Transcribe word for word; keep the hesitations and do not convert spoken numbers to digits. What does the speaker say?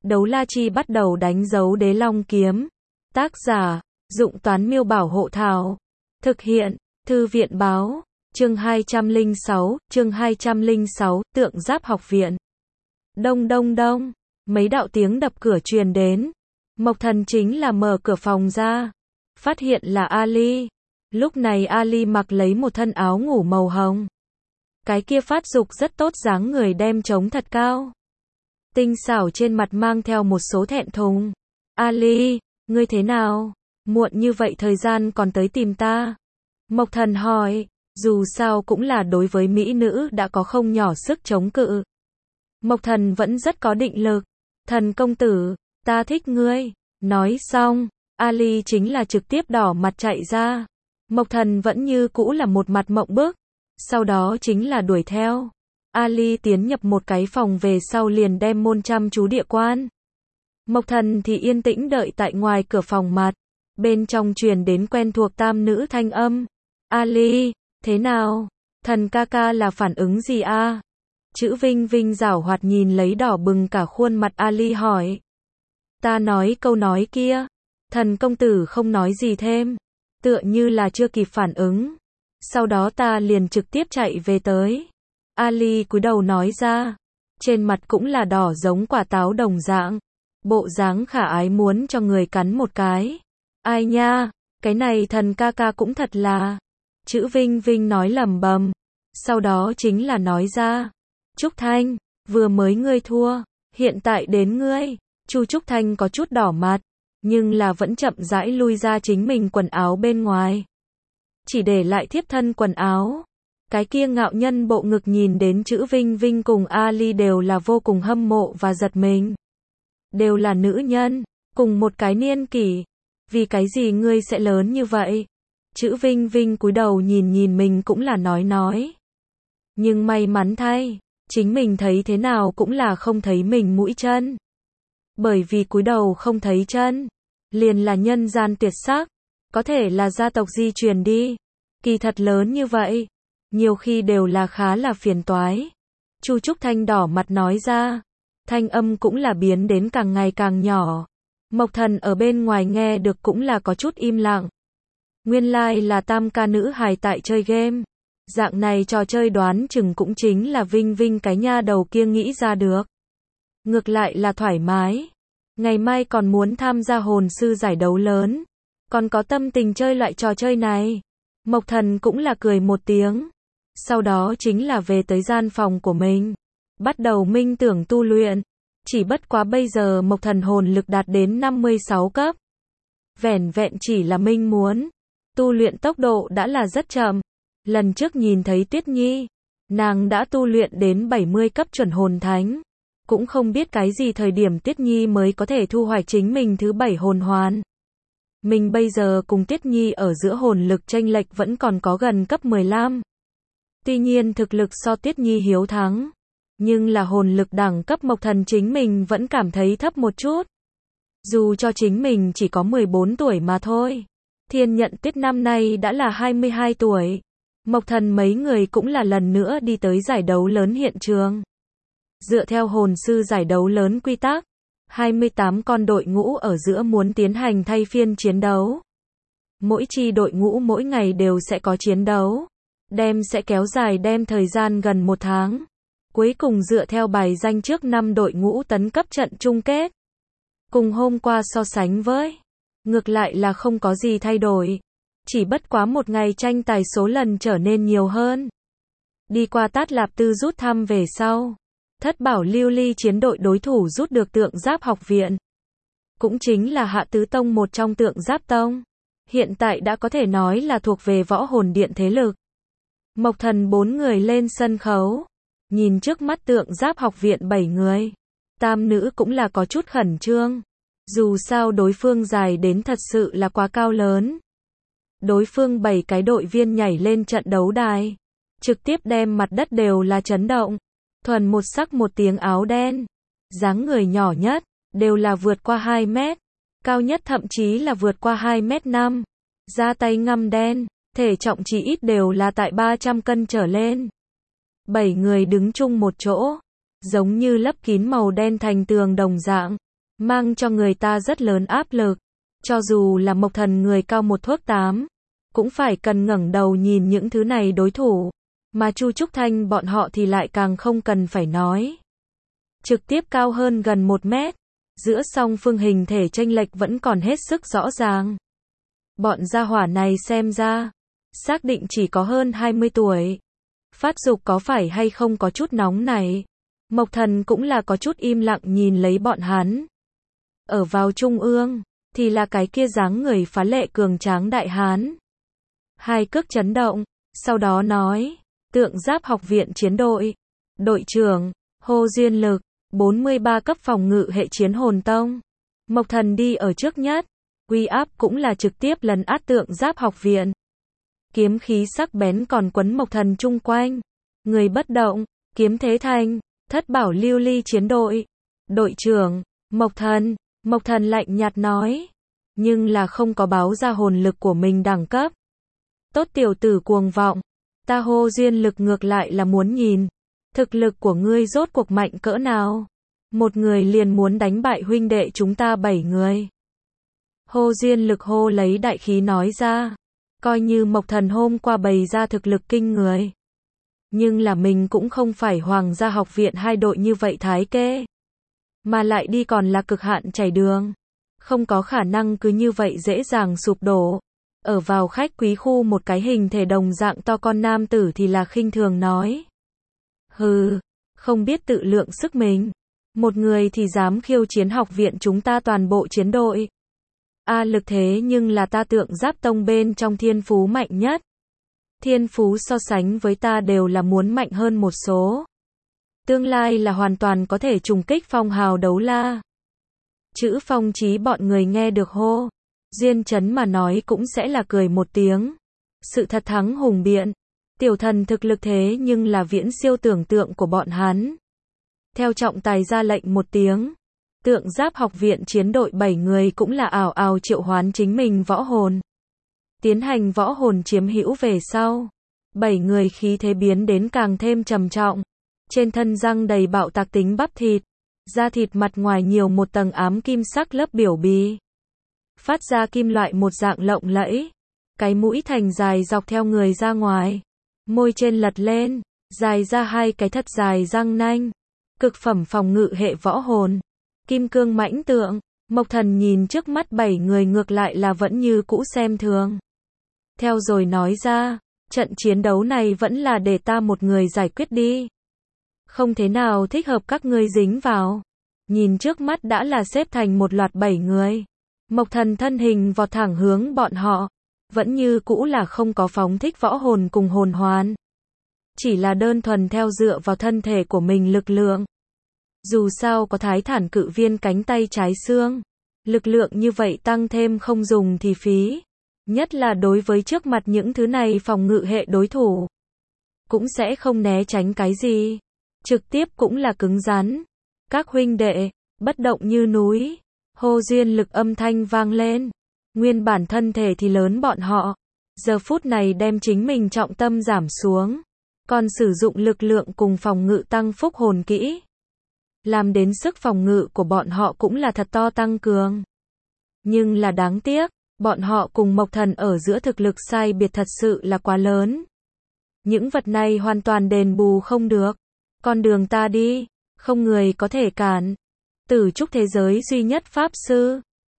Đấu la chi bắt đầu đánh dấu đế long kiếm. Tác giả, Dụng Toán Miêu Bảo Hộ Thảo. Thực hiện, Thư viện Báo. Chương hai trăm lẻ sáu, chương hai trăm lẻ sáu, Tượng Giáp Học Viện. Đông đông đông, mấy đạo tiếng đập cửa truyền đến. Mộc Thần chính là mở cửa phòng ra, phát hiện là Ali. Lúc này Ali mặc lấy một thân áo ngủ màu hồng. Cái kia phát dục rất tốt, dáng người đem trống thật cao. Tinh xảo trên mặt mang theo một số thẹn thùng. Ali, ngươi thế nào? Muộn như vậy thời gian còn tới tìm ta? Mộc Thần hỏi, dù sao cũng là đối với mỹ nữ đã có không nhỏ sức chống cự. Mộc Thần vẫn rất có định lực. Thần công tử, ta thích ngươi. Nói xong, Ali chính là trực tiếp đỏ mặt chạy ra. Mộc Thần vẫn như cũ là một mặt mộng bức. Sau đó chính là đuổi theo. Ali tiến nhập một cái phòng về sau liền đem môn chăm chú địa quan. Mộc Thần thì yên tĩnh đợi tại ngoài cửa phòng mặt. Bên trong truyền đến quen thuộc tam nữ thanh âm. Ali, thế nào? Thần ca ca là phản ứng gì a? À? Chữ Vinh Vinh giảo hoạt nhìn lấy đỏ bừng cả khuôn mặt Ali hỏi. Ta nói câu nói kia. Thần công tử không nói gì thêm. Tựa như là chưa kịp phản ứng. Sau đó ta liền trực tiếp chạy về tới. Ali cúi đầu nói ra. Trên mặt cũng là đỏ giống quả táo đồng dạng. Bộ dáng khả ái muốn cho người cắn một cái. Ai nha, cái này thần ca ca cũng thật là. Chữ Vinh Vinh nói lẩm bẩm. Sau đó chính là nói ra. Trúc Thanh, vừa mới ngươi thua. Hiện tại đến ngươi. Chu Trúc Thanh có chút đỏ mặt. Nhưng là vẫn chậm rãi lui ra chính mình quần áo bên ngoài. Chỉ để lại thiếp thân quần áo. Cái kia ngạo nhân bộ ngực nhìn đến chữ Vinh Vinh cùng Ali đều là vô cùng hâm mộ và giật mình. Đều là nữ nhân, cùng một cái niên kỷ. Vì cái gì ngươi sẽ lớn như vậy? Chữ Vinh Vinh cúi đầu nhìn nhìn mình cũng là nói nói. Nhưng may mắn thay, chính mình thấy thế nào cũng là không thấy mình mũi chân. Bởi vì cúi đầu không thấy chân, liền là nhân gian tuyệt sắc. Có thể là gia tộc di truyền đi. Kỳ thật lớn như vậy, nhiều khi đều là khá là phiền toái. Chu Trúc Thanh đỏ mặt nói ra. Thanh âm cũng là biến đến càng ngày càng nhỏ. Mộc Thần ở bên ngoài nghe được cũng là có chút im lặng. Nguyên lai like là tam ca nữ hài tại chơi game. Dạng này trò chơi đoán chừng cũng chính là Vinh Vinh cái nha đầu kia nghĩ ra được. Ngược lại là thoải mái. Ngày mai còn muốn tham gia hồn sư giải đấu lớn. Còn có tâm tình chơi loại trò chơi này. Mộc Thần cũng là cười một tiếng. Sau đó chính là về tới gian phòng của mình. Bắt đầu minh tưởng tu luyện. Chỉ bất quá bây giờ Mộc Thần hồn lực đạt đến năm mươi sáu cấp. Vẻn vẹn chỉ là minh muốn. Tu luyện tốc độ đã là rất chậm. Lần trước nhìn thấy Tuyết Nhi. Nàng đã tu luyện đến bảy mươi cấp chuẩn hồn thánh. Cũng không biết cái gì thời điểm Tuyết Nhi mới có thể thu hoạch chính mình thứ bảy hồn hoàn. Mình bây giờ cùng Tuyết Nhi ở giữa hồn lực chênh lệch vẫn còn có gần cấp mười lăm. Tuy nhiên thực lực so Tuyết Nhi hiếu thắng. Nhưng là hồn lực đẳng cấp Mộc Thần chính mình vẫn cảm thấy thấp một chút. Dù cho chính mình chỉ có mười bốn tuổi mà thôi. Thiên Nhận Tuyết năm nay đã là hai mươi hai tuổi. Mộc Thần mấy người cũng là lần nữa đi tới giải đấu lớn hiện trường. Dựa theo hồn sư giải đấu lớn quy tắc, hai mươi tám con đội ngũ ở giữa muốn tiến hành thay phiên chiến đấu. Mỗi chi đội ngũ mỗi ngày đều sẽ có chiến đấu. Đem sẽ kéo dài đem thời gian gần một tháng. Cuối cùng dựa theo bài danh trước năm đội ngũ tấn cấp trận chung kết. Cùng hôm qua so sánh với, ngược lại là không có gì thay đổi. Chỉ bất quá một ngày tranh tài số lần trở nên nhiều hơn. Đi qua Tát Lạp Tư rút thăm về sau. Thất bảo lưu ly chiến đội đối thủ rút được tượng giáp học viện. Cũng chính là Hạ Tứ Tông một trong tượng giáp tông. Hiện tại đã có thể nói là thuộc về võ hồn điện thế lực. Mộc Thần bốn người lên sân khấu. Nhìn trước mắt tượng giáp học viện bảy người. Tam nữ cũng là có chút khẩn trương. Dù sao đối phương dài đến thật sự là quá cao lớn. Đối phương bảy cái đội viên nhảy lên trận đấu đài. Trực tiếp đem mặt đất đều là chấn động. Thuần một sắc một tiếng áo đen. Dáng người nhỏ nhất, đều là vượt qua hai mét. Cao nhất thậm chí là vượt qua hai mét năm. Da tay ngăm đen, thể trọng chỉ ít đều là tại ba trăm cân trở lên. Bảy người đứng chung một chỗ. Giống như lấp kín màu đen thành tường đồng dạng. mang cho người ta rất lớn áp lực. Cho dù là Mộc Thần người cao một thước tám, cũng phải cần ngẩng đầu nhìn những thứ này đối thủ, mà Chu Trúc Thanh bọn họ thì lại càng không cần phải nói. Trực tiếp cao hơn gần một mét, giữa song phương hình thể chênh lệch vẫn còn hết sức rõ ràng. Bọn gia hỏa này xem ra, xác định chỉ có hơn hai mươi tuổi. Phát dục có phải hay không có chút nóng này. Mộc Thần cũng là có chút im lặng nhìn lấy bọn hắn. Ở vào trung ương, thì là cái kia dáng người phá lệ cường tráng đại hán. Hai cước chấn động, sau đó nói, Tượng Giáp học viện chiến đội. Đội trưởng, Hồ Duyên Lực, bốn mươi ba cấp phòng ngự hệ chiến hồn tông. Mộc Thần đi ở trước nhất, uy áp cũng là trực tiếp lấn át Tượng Giáp học viện. Kiếm khí sắc bén còn quấn Mộc Thần chung quanh. Người bất động, kiếm thế thành, Thất Bảo Lưu Ly chiến đội. Đội trưởng, Mộc Thần, Mộc Thần lạnh nhạt nói. Nhưng là không có báo ra hồn lực của mình đẳng cấp. Tốt tiểu tử cuồng vọng. Ta Hồ Duyên Lực ngược lại là muốn nhìn. Thực lực của ngươi rốt cuộc mạnh cỡ nào? Một người liền muốn đánh bại huynh đệ chúng ta bảy người. Hồ Duyên Lực hô lấy đại khí nói ra. Coi như Mộc Thần hôm qua bày ra thực lực kinh người. Nhưng là mình cũng không phải Hoàng gia học viện hai đội như vậy thái kê. Mà lại đi còn là cực hạn chảy đường. Không có khả năng cứ như vậy dễ dàng sụp đổ. Ở vào khách quý khu một cái hình thể đồng dạng to con nam tử thì là khinh thường nói. Hừ, không biết tự lượng sức mình. Một người thì dám khiêu chiến học viện chúng ta toàn bộ chiến đội. A lực thế nhưng là ta Tượng Giáp tông bên trong thiên phú mạnh nhất. Thiên phú so sánh với ta đều là muốn mạnh hơn một số. Tương lai là hoàn toàn có thể trùng kích phong hào đấu la. Chữ Phong Chí bọn người nghe được hô. Duyên Chấn mà nói cũng sẽ là cười một tiếng. Sự thật thắng hùng biện. Tiểu thần thực lực thế nhưng là viễn siêu tưởng tượng của bọn hắn. Theo trọng tài ra lệnh một tiếng. Tượng Giáp học viện chiến đội bảy người cũng là ảo ảo triệu hoán chính mình võ hồn. Tiến hành võ hồn chiếm hữu về sau. Bảy người khí thế biến đến càng thêm trầm trọng. Trên thân răng đầy bạo tạc tính bắp thịt. Da thịt mặt ngoài nhiều một tầng ám kim sắc lớp biểu bì. Phát ra kim loại một dạng lộng lẫy. Cái mũi thành dài dọc theo người ra ngoài. Môi trên lật lên. Dài ra hai cái thật dài răng nanh. Cực phẩm phòng ngự hệ võ hồn. Kim cương mãnh tượng. Mộc Thần nhìn trước mắt bảy người ngược lại là vẫn như cũ xem thường. Theo rồi nói ra. Trận chiến đấu này vẫn là để ta một người giải quyết đi. Không thế nào thích hợp các ngươi dính vào. Nhìn trước mắt đã là xếp thành một loạt bảy người. Mộc Thần thân hình vọt thẳng hướng bọn họ. Vẫn như cũ là không có phóng thích võ hồn cùng hồn hoàn. Chỉ là đơn thuần theo dựa vào thân thể của mình lực lượng. Dù sao có Thái Thản cự viên cánh tay trái xương. Lực lượng như vậy tăng thêm không dùng thì phí. Nhất là đối với trước mặt những thứ này phòng ngự hệ đối thủ. Cũng sẽ không né tránh cái gì. Trực tiếp cũng là cứng rắn. Các huynh đệ, bất động như núi. Hồ Duyên Lực âm thanh vang lên. Nguyên bản thân thể thì lớn bọn họ. Giờ phút này đem chính mình trọng tâm giảm xuống. Còn sử dụng lực lượng cùng phòng ngự tăng phúc hồn kỹ. Làm đến sức phòng ngự của bọn họ cũng là thật to tăng cường. Nhưng là đáng tiếc, bọn họ cùng Mộc Thần ở giữa thực lực sai biệt thật sự là quá lớn. Những vật này hoàn toàn đền bù không được. Con đường ta đi, không người có thể cản. Tử trúc thế giới duy nhất pháp sư,